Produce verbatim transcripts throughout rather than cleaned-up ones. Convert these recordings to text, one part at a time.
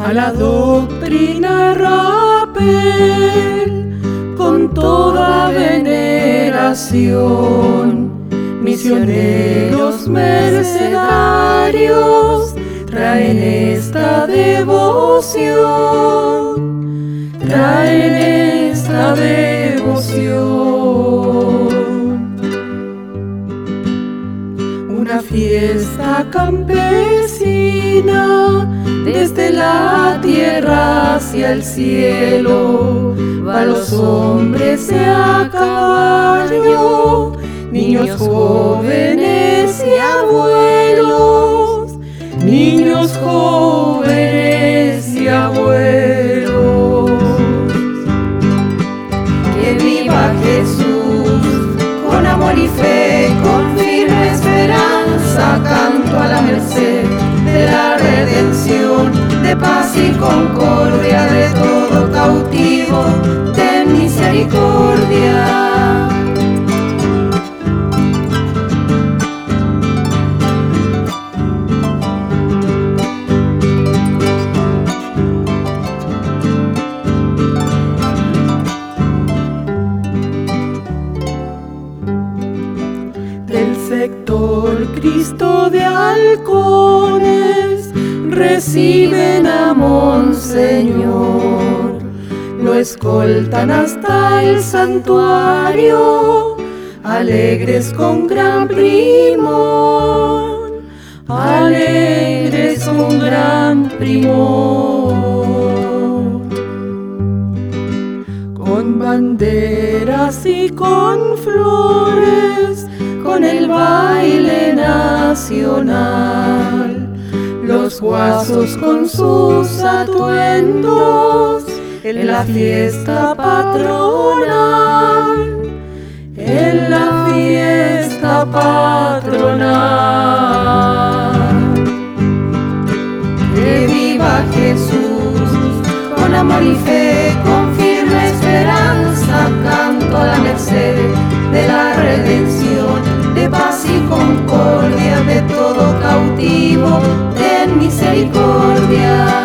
a la doctrina Rappel con toda veneración. Misioneros mercedarios traen esta devoción, traen esta devoción. Una fiesta campesina desde la tierra hacia el cielo, va los hombres a caballo, niños jóvenes y abuelos, niños jóvenes y abuelos. Que viva Jesús con amor y fe, con firme esperanza, canto a la merced de la redención, de paz y concordia, de todo cautivo, ten misericordia. Del sector Cristo de Halcones reciben a Monseñor, lo escoltan hasta el santuario, alegres con gran primor, alegres con gran primor. Con banderas y con flores, con el baile nacional, los guasos con sus atuendos, en la fiesta patronal, en la fiesta patronal. Que viva Jesús con amor y fe, con firme esperanza, canto a la merced de la redención, de paz y concordia, de todo cautivo, ten misericordia.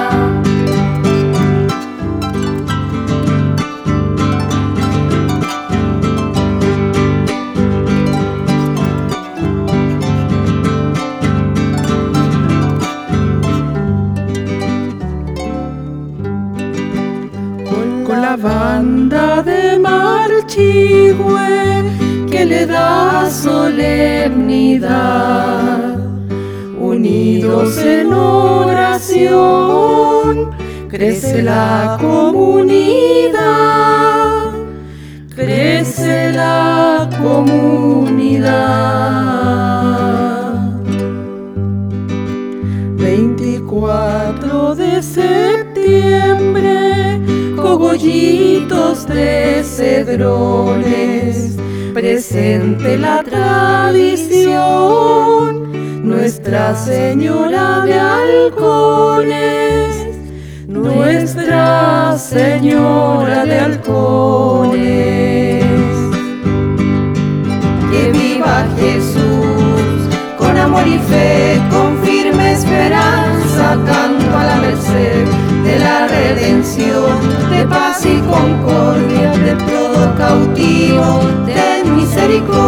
Con la banda de Marchigüe que le da solemnidad, unidos en oración, crece la comunidad, crece la comunidad. veinticuatro de septiembre, cogollitos de cedrones, presente la tradición, Nuestra Señora de Halcones, Nuestra Señora de Halcones. Que viva Jesús con amor y fe, con firme esperanza, canto a la merced de la redención, de paz y concordia, de todo cautivo, ten misericordia.